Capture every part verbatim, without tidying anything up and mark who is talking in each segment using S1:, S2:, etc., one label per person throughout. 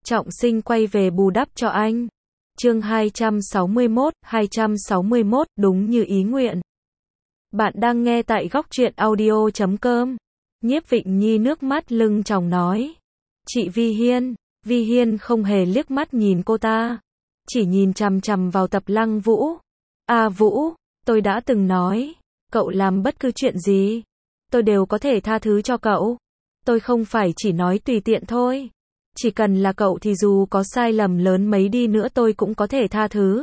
S1: Trọng Sinh quay về bù đắp cho anh. Chương hai trăm sáu mươi mốt, hai trăm sáu mươi mốt, đúng như ý nguyện. Bạn đang nghe tại góc truyện audio chấm com. Nhiếp Vịnh Nhi nước mắt lưng tròng nói. Chị Vi Hiên. Vi Hiên không hề liếc mắt nhìn cô ta, chỉ nhìn chằm chằm vào Tập Lăng Vũ. À Vũ, tôi đã từng nói, cậu làm bất cứ chuyện gì, tôi đều có thể tha thứ cho cậu. Tôi không phải chỉ nói tùy tiện thôi. Chỉ cần là cậu thì dù có sai lầm lớn mấy đi nữa tôi cũng có thể tha thứ.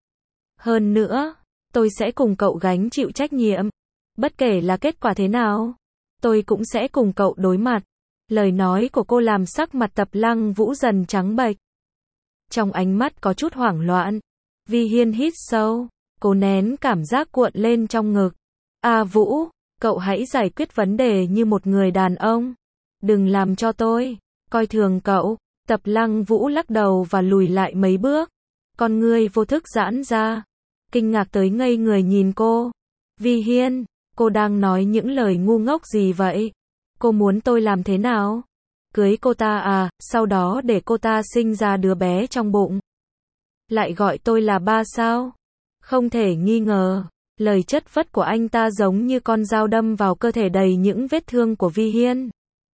S1: Hơn nữa, tôi sẽ cùng cậu gánh chịu trách nhiệm. Bất kể là kết quả thế nào, tôi cũng sẽ cùng cậu đối mặt. Lời nói của cô làm sắc mặt Tập Lăng Vũ dần trắng bệch. Trong ánh mắt có chút hoảng loạn. Vi Hiên hít sâu, cố nén cảm giác cuộn lên trong ngực. À Vũ, cậu hãy giải quyết vấn đề như một người đàn ông. Đừng làm cho tôi coi thường cậu. Tập Lăng Vũ lắc đầu và lùi lại mấy bước. Con ngươi vô thức giãn ra, kinh ngạc tới ngây người nhìn cô. Vi Hiên, cô đang nói những lời ngu ngốc gì vậy? Cô muốn tôi làm thế nào? Cưới cô ta à, sau đó để cô ta sinh ra đứa bé trong bụng. Lại gọi tôi là ba sao? Không thể nghi ngờ, lời chất vấn của anh ta giống như con dao đâm vào cơ thể đầy những vết thương của Vi Hiên.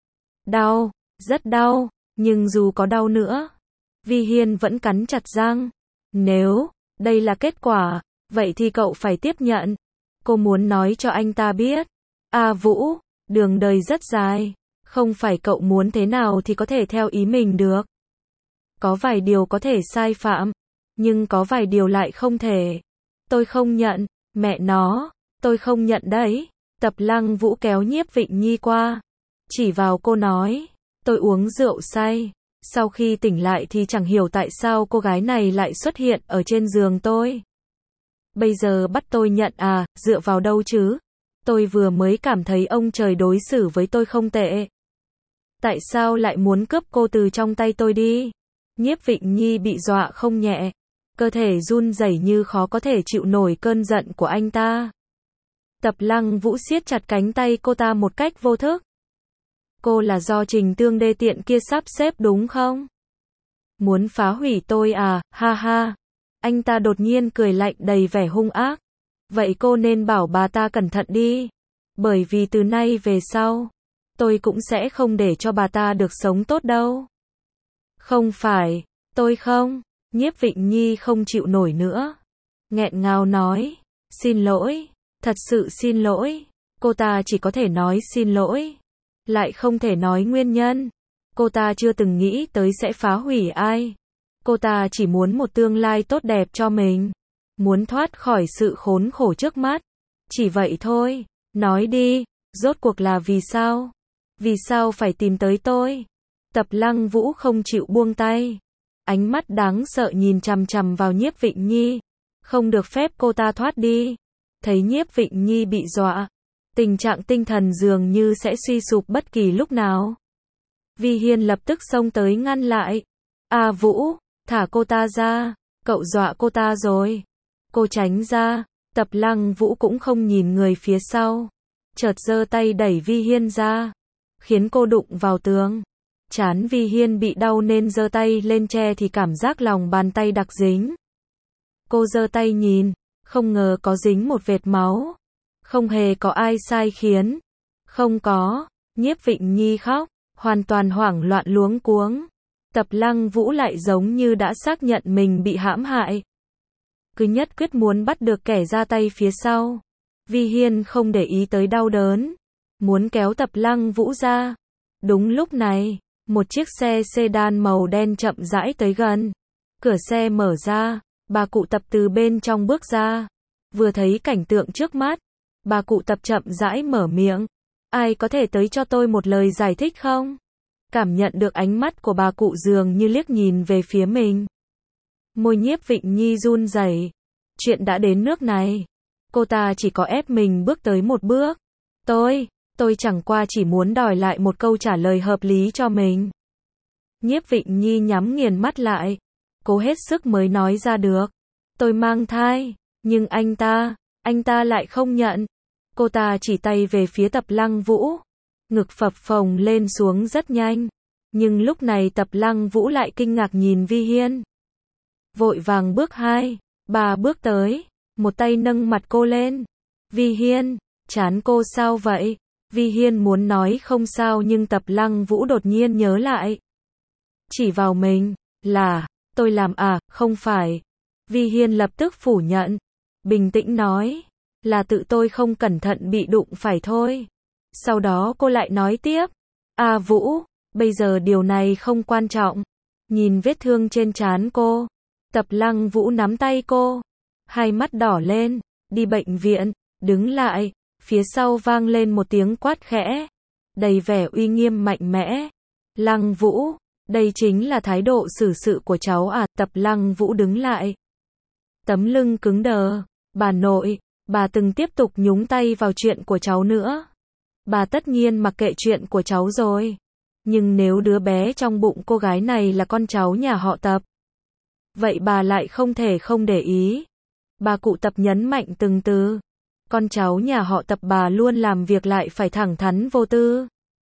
S1: Đau, rất đau, nhưng dù có đau nữa, Vi Hiên vẫn cắn chặt răng. Nếu đây là kết quả, vậy thì cậu phải tiếp nhận. Cô muốn nói cho anh ta biết. À Vũ, đường đời rất dài, không phải cậu muốn thế nào thì có thể theo ý mình được. Có vài điều có thể sai phạm, nhưng có vài điều lại không thể. Tôi không nhận, mẹ nó, tôi không nhận đấy. Tập Lăng Vũ kéo Nhiếp Vịnh Nhi qua, chỉ vào cô nói, tôi uống rượu say. Sau khi tỉnh lại thì chẳng hiểu tại sao cô gái này lại xuất hiện ở trên giường tôi. Bây giờ bắt tôi nhận à, dựa vào đâu chứ? Tôi vừa mới cảm thấy ông trời đối xử với tôi không tệ. Tại sao lại muốn cướp cô từ trong tay tôi đi? Nhiếp Vịnh Nhi bị dọa không nhẹ, cơ thể run rẩy như khó có thể chịu nổi cơn giận của anh ta. Tập Lăng Vũ siết chặt cánh tay cô ta một cách vô thức. Cô là do Trình Tương đê tiện kia sắp xếp đúng không? Muốn phá hủy tôi à, ha ha. Anh ta đột nhiên cười lạnh đầy vẻ hung ác. Vậy cô nên bảo bà ta cẩn thận đi. Bởi vì từ nay về sau, tôi cũng sẽ không để cho bà ta được sống tốt đâu. Không phải, tôi không. Nhiếp Vịnh Nhi không chịu nổi nữa, nghẹn ngào nói, xin lỗi, thật sự xin lỗi. Cô ta chỉ có thể nói xin lỗi, lại không thể nói nguyên nhân. Cô ta chưa từng nghĩ tới sẽ phá hủy ai. Cô ta chỉ muốn một tương lai tốt đẹp cho mình, muốn thoát khỏi sự khốn khổ trước mắt. Chỉ vậy thôi. Nói đi, rốt cuộc là vì sao? Vì sao phải tìm tới tôi? Tập Lăng Vũ không chịu buông tay, ánh mắt đáng sợ nhìn chằm chằm vào Nhiếp Vịnh Nhi, không được phép cô ta thoát đi. Thấy Nhiếp Vịnh Nhi bị dọa, tình trạng tinh thần dường như sẽ suy sụp bất kỳ lúc nào. Vi Hiên lập tức xông tới ngăn lại. À Vũ, thả cô ta ra, cậu dọa cô ta rồi. Cô tránh ra. Tập Lăng Vũ cũng không nhìn người phía sau, chợt giơ tay đẩy Vi Hiên ra, khiến cô đụng vào tường. Trán Vi Hiên bị đau nên giơ tay lên che thì cảm giác lòng bàn tay đặc dính. Cô giơ tay nhìn, không ngờ có dính một vệt máu. Không hề có ai sai khiến. Không có. Nhiếp Vịnh Nhi khóc, hoàn toàn hoảng loạn luống cuống. Tập Lăng Vũ lại giống như đã xác nhận mình bị hãm hại, cứ nhất quyết muốn bắt được kẻ ra tay phía sau. Vi Hiên không để ý tới đau đớn, muốn kéo Tập Lăng Vũ ra. Đúng lúc này, một chiếc xe sedan màu đen chậm rãi tới gần. Cửa xe mở ra, bà cụ Tập từ bên trong bước ra. Vừa thấy cảnh tượng trước mắt, bà cụ Tập chậm rãi mở miệng. Ai có thể tới cho tôi một lời giải thích không? Cảm nhận được ánh mắt của bà cụ dường như liếc nhìn về phía mình. Môi Nhiếp Vịnh Nhi run rẩy. Chuyện đã đến nước này, cô ta chỉ có ép mình bước tới một bước. Tôi, tôi chẳng qua chỉ muốn đòi lại một câu trả lời hợp lý cho mình. Nhiếp Vịnh Nhi nhắm nghiền mắt lại, cố hết sức mới nói ra được. Tôi mang thai, nhưng anh ta, anh ta lại không nhận. Cô ta chỉ tay về phía Tập Lăng Vũ, ngực phập phồng lên xuống rất nhanh. Nhưng lúc này Tập Lăng Vũ lại kinh ngạc nhìn Vi Hiên. Vội vàng bước hai, ba bước tới, một tay nâng mặt cô lên. Vi Hiên, chán cô sao vậy? Vi Hiên muốn nói không sao nhưng Tập Lăng Vũ đột nhiên nhớ lại. Chỉ vào mình, là, tôi làm à, không phải. Vi Hiên lập tức phủ nhận, bình tĩnh nói, là tự tôi không cẩn thận bị đụng phải thôi. Sau đó cô lại nói tiếp, à Vũ, bây giờ điều này không quan trọng. Nhìn vết thương trên trán cô, Tập Lăng Vũ nắm tay cô, hai mắt đỏ lên, đi bệnh viện, đứng lại, phía sau vang lên một tiếng quát khẽ, đầy vẻ uy nghiêm mạnh mẽ. Lăng Vũ, đây chính là thái độ xử sự của cháu à? Tập Lăng Vũ đứng lại, tấm lưng cứng đờ. Bà nội, bà từng tiếp tục nhúng tay vào chuyện của cháu nữa. Bà tất nhiên mặc kệ chuyện của cháu rồi. Nhưng nếu đứa bé trong bụng cô gái này là con cháu nhà họ Tập, vậy bà lại không thể không để ý. Bà cụ Tập nhấn mạnh từng từ. Con cháu nhà họ Tập bà luôn làm việc lại phải thẳng thắn vô tư.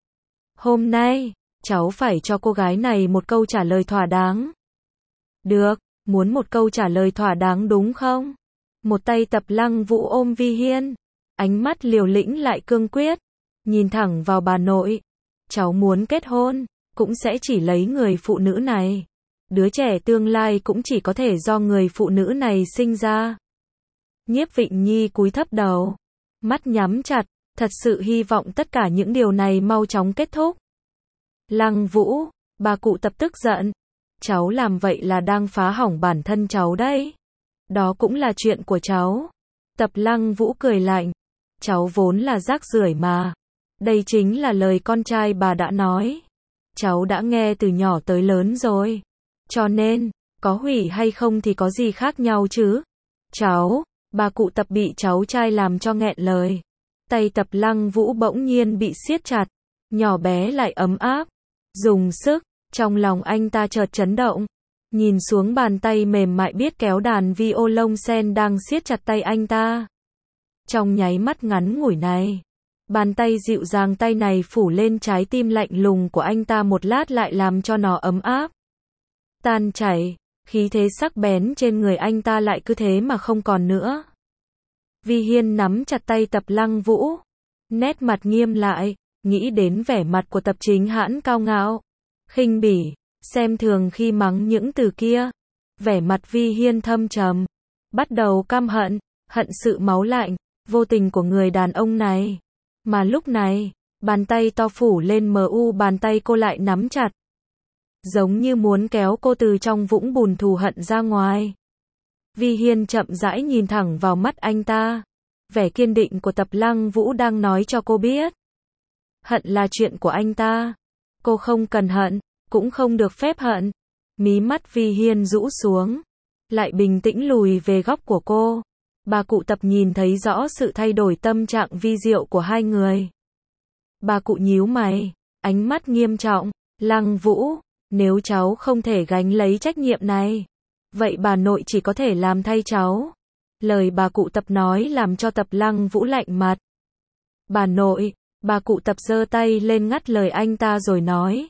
S1: Hôm nay, cháu phải cho cô gái này một câu trả lời thỏa đáng. Được, muốn một câu trả lời thỏa đáng đúng không? Một tay Tập Lăng Vũ ôm Vi Hiên, ánh mắt liều lĩnh lại cương quyết, nhìn thẳng vào bà nội. Cháu muốn kết hôn, cũng sẽ chỉ lấy người phụ nữ này. Đứa trẻ tương lai cũng chỉ có thể do người phụ nữ này sinh ra. Nhiếp Vịnh Nhi cúi thấp đầu, mắt nhắm chặt, thật sự hy vọng tất cả những điều này mau chóng kết thúc. Lăng Vũ, bà cụ Tập tức giận. Cháu làm vậy là đang phá hỏng bản thân cháu đấy. Đó cũng là chuyện của cháu. Tập Lăng Vũ cười lạnh. Cháu vốn là rác rưởi mà. Đây chính là lời con trai bà đã nói. Cháu đã nghe từ nhỏ tới lớn rồi. Cho nên, có hủy hay không thì có gì khác nhau chứ? Cháu, bà cụ Tập bị cháu trai làm cho nghẹn lời. Tay Tập Lăng Vũ bỗng nhiên bị siết chặt, nhỏ bé lại ấm áp. Dùng sức, trong lòng anh ta chợt chấn động. Nhìn xuống bàn tay mềm mại biết kéo đàn violon sen đang siết chặt tay anh ta. Trong nháy mắt ngắn ngủi này, bàn tay dịu dàng tay này phủ lên trái tim lạnh lùng của anh ta một lát lại làm cho nó ấm áp. Tan chảy, khí thế sắc bén trên người anh ta lại cứ thế mà không còn nữa. Vi Hiên nắm chặt tay Tập Lăng Vũ, nét mặt nghiêm lại, nghĩ đến vẻ mặt của Tập Chính Hãn cao ngạo, khinh bỉ, xem thường khi mắng những từ kia. Vẻ mặt Vi Hiên thâm trầm, bắt đầu căm hận, hận sự máu lạnh, vô tình của người đàn ông này. Mà lúc này, bàn tay to phủ lên mu bàn tay cô lại nắm chặt, giống như muốn kéo cô từ trong vũng bùn thù hận ra ngoài. Vi Hiên chậm rãi nhìn thẳng vào mắt anh ta. Vẻ kiên định của Tập Lăng Vũ đang nói cho cô biết. Hận là chuyện của anh ta. Cô không cần hận, cũng không được phép hận. Mí mắt Vi Hiên rũ xuống, lại bình tĩnh lùi về góc của cô. Bà cụ Tập nhìn thấy rõ sự thay đổi tâm trạng vi diệu của hai người. Bà cụ nhíu mày, ánh mắt nghiêm trọng. Lăng Vũ, nếu cháu không thể gánh lấy trách nhiệm này, vậy bà nội chỉ có thể làm thay cháu. Lời bà cụ Tập nói làm cho Tập Lăng Vũ lạnh mặt. Bà nội, bà cụ Tập giơ tay lên ngắt lời anh ta rồi nói.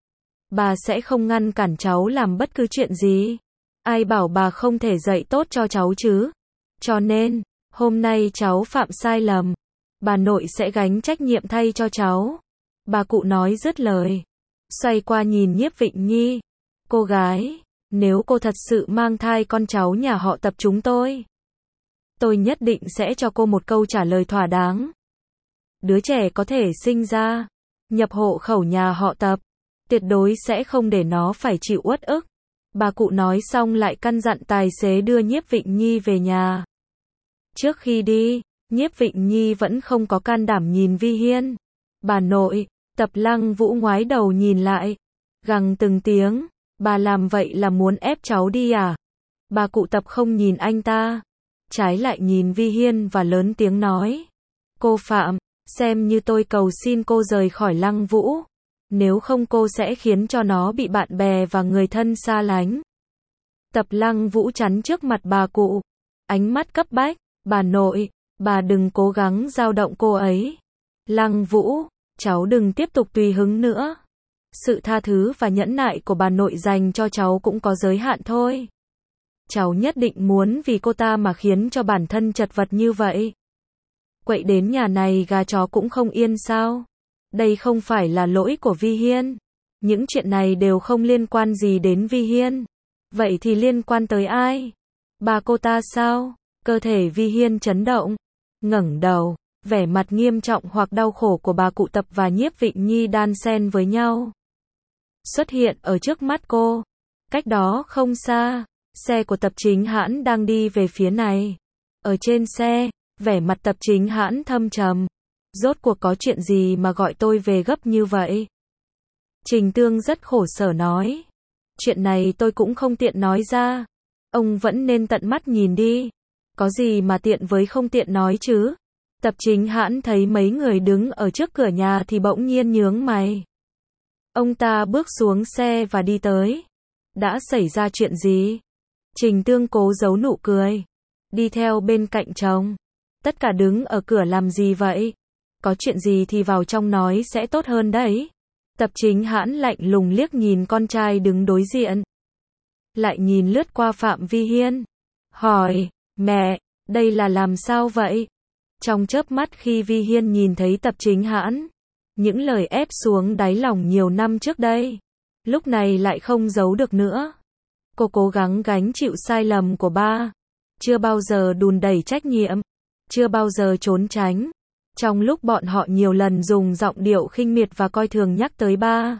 S1: Bà sẽ không ngăn cản cháu làm bất cứ chuyện gì. Ai bảo bà không thể dạy tốt cho cháu chứ? Cho nên, hôm nay cháu phạm sai lầm, bà nội sẽ gánh trách nhiệm thay cho cháu. Bà cụ nói dứt lời, xoay qua nhìn Nhiếp Vịnh Nhi. Cô gái, nếu cô thật sự mang thai con cháu nhà họ Tập chúng tôi, tôi nhất định sẽ cho cô một câu trả lời thỏa đáng. Đứa trẻ có thể sinh ra, nhập hộ khẩu nhà họ Tập, tuyệt đối sẽ không để nó phải chịu uất ức. Bà cụ nói xong lại căn dặn tài xế đưa Nhiếp Vịnh Nhi về nhà. Trước khi đi, Nhiếp Vịnh Nhi vẫn không có can đảm nhìn Vi Hiên. Bà nội, Tập Lăng Vũ ngoái đầu nhìn lại, gằn từng tiếng, bà làm vậy là muốn ép cháu đi à? Bà cụ Tập không nhìn anh ta, trái lại nhìn Vi Hiên và lớn tiếng nói. Cô Phạm, xem như tôi cầu xin cô rời khỏi Lăng Vũ. Nếu không cô sẽ khiến cho nó bị bạn bè và người thân xa lánh. Tập Lăng Vũ chắn trước mặt bà cụ, ánh mắt cấp bách. Bà nội, bà đừng cố gắng dao động cô ấy. Lăng Vũ, cháu đừng tiếp tục tùy hứng nữa. Sự tha thứ và nhẫn nại của bà nội dành cho cháu cũng có giới hạn thôi. Cháu nhất định muốn vì cô ta mà khiến cho bản thân chật vật như vậy. Quậy đến nhà này gà chó cũng không yên sao? Đây không phải là lỗi của Vi Hiên. Những chuyện này đều không liên quan gì đến Vi Hiên. Vậy thì liên quan tới ai? Bà cô ta sao? Cơ thể Vi Hiên chấn động. Ngẩng đầu, vẻ mặt nghiêm trọng hoặc đau khổ của bà cụ Tập và Nhiếp Vịnh Nhi đan xen với nhau. Xuất hiện ở trước mắt cô. Cách đó không xa, xe của Tập Chính Hãn đang đi về phía này. Ở trên xe, vẻ mặt Tập Chính Hãn thâm trầm. Rốt cuộc có chuyện gì mà gọi tôi về gấp như vậy? Trình Tương rất khổ sở nói. Chuyện này tôi cũng không tiện nói ra. Ông vẫn nên tận mắt nhìn đi. Có gì mà tiện với không tiện nói chứ? Tập Chính Hãn thấy mấy người đứng ở trước cửa nhà thì bỗng nhiên nhướng mày. Ông ta bước xuống xe và đi tới. Đã xảy ra chuyện gì? Trình Tương cố giấu nụ cười. Đi theo bên cạnh chồng. Tất cả đứng ở cửa làm gì vậy? Có chuyện gì thì vào trong nói sẽ tốt hơn đấy. Tập Chính Hãn lạnh lùng liếc nhìn con trai đứng đối diện. Lại nhìn lướt qua Phạm Vi Hiên. Hỏi, mẹ, đây là làm sao vậy? Trong chớp mắt khi Vi Hiên nhìn thấy Tập Chính Hãn, những lời ép xuống đáy lòng nhiều năm trước đây, lúc này lại không giấu được nữa. Cô cố gắng gánh chịu sai lầm của ba. Chưa bao giờ đùn đẩy trách nhiệm. Chưa bao giờ trốn tránh. Trong lúc bọn họ nhiều lần dùng giọng điệu khinh miệt và coi thường nhắc tới ba,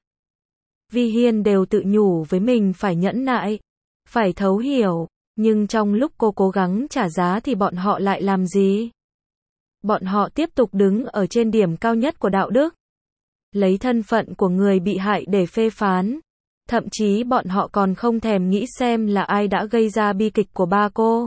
S1: Vi Hiên đều tự nhủ với mình phải nhẫn nại, phải thấu hiểu. Nhưng trong lúc cô cố gắng trả giá thì bọn họ lại làm gì? Bọn họ tiếp tục đứng ở trên điểm cao nhất của đạo đức. Lấy thân phận của người bị hại để phê phán. Thậm chí bọn họ còn không thèm nghĩ xem là ai đã gây ra bi kịch của ba cô.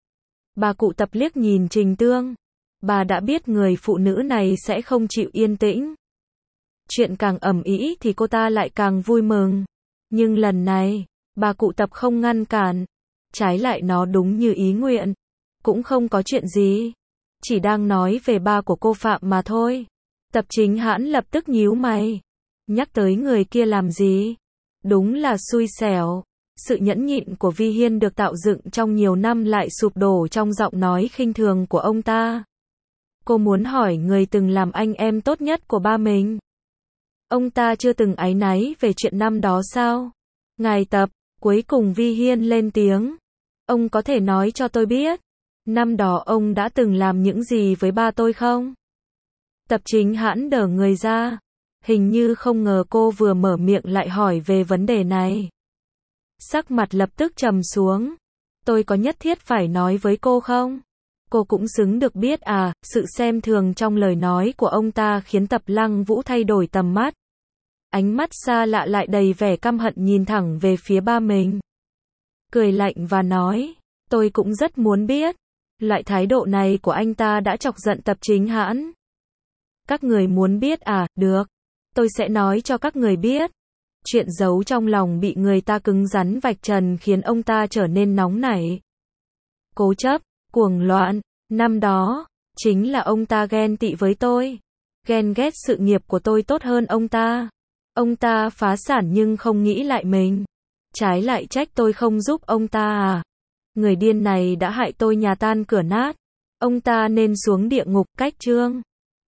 S1: Bà cụ Tập liếc nhìn Trình Tương. Bà đã biết người phụ nữ này sẽ không chịu yên tĩnh. Chuyện càng ầm ĩ thì cô ta lại càng vui mừng. Nhưng lần này, bà cụ Tập không ngăn cản. Trái lại nó đúng như ý nguyện. Cũng không có chuyện gì. Chỉ đang nói về ba của cô Phạm mà thôi. Tập Chính Hãn lập tức nhíu mày. Nhắc tới người kia làm gì? Đúng là xui xẻo. Sự nhẫn nhịn của Vi Hiên được tạo dựng trong nhiều năm lại sụp đổ trong giọng nói khinh thường của ông ta. Cô muốn hỏi người từng làm anh em tốt nhất của ba mình. Ông ta chưa từng áy náy về chuyện năm đó sao? Ngài Tập, cuối cùng Vi Hiên lên tiếng. Ông có thể nói cho tôi biết, năm đó ông đã từng làm những gì với ba tôi không? Tập Chính Hãn đờ người ra. Hình như không ngờ cô vừa mở miệng lại hỏi về vấn đề này. Sắc mặt lập tức trầm xuống. Tôi có nhất thiết phải nói với cô không? Cô cũng xứng được biết à? Sự xem thường trong lời nói của ông ta khiến Tập Lăng Vũ thay đổi tầm mắt. Ánh mắt xa lạ lại đầy vẻ căm hận nhìn thẳng về phía ba mình. Cười lạnh và nói, tôi cũng rất muốn biết. Loại thái độ này của anh ta đã chọc giận Tập Chính Hãn. Các người muốn biết à? Được. Tôi sẽ nói cho các người biết. Chuyện giấu trong lòng bị người ta cứng rắn vạch trần khiến ông ta trở nên nóng nảy. Cố chấp, cuồng loạn. Năm đó, chính là ông ta ghen tị với tôi. Ghen ghét sự nghiệp của tôi tốt hơn ông ta. Ông ta phá sản nhưng không nghĩ lại mình. Trái lại trách tôi không giúp ông ta à? Người điên này đã hại tôi nhà tan cửa nát. Ông ta nên xuống địa ngục cách chương.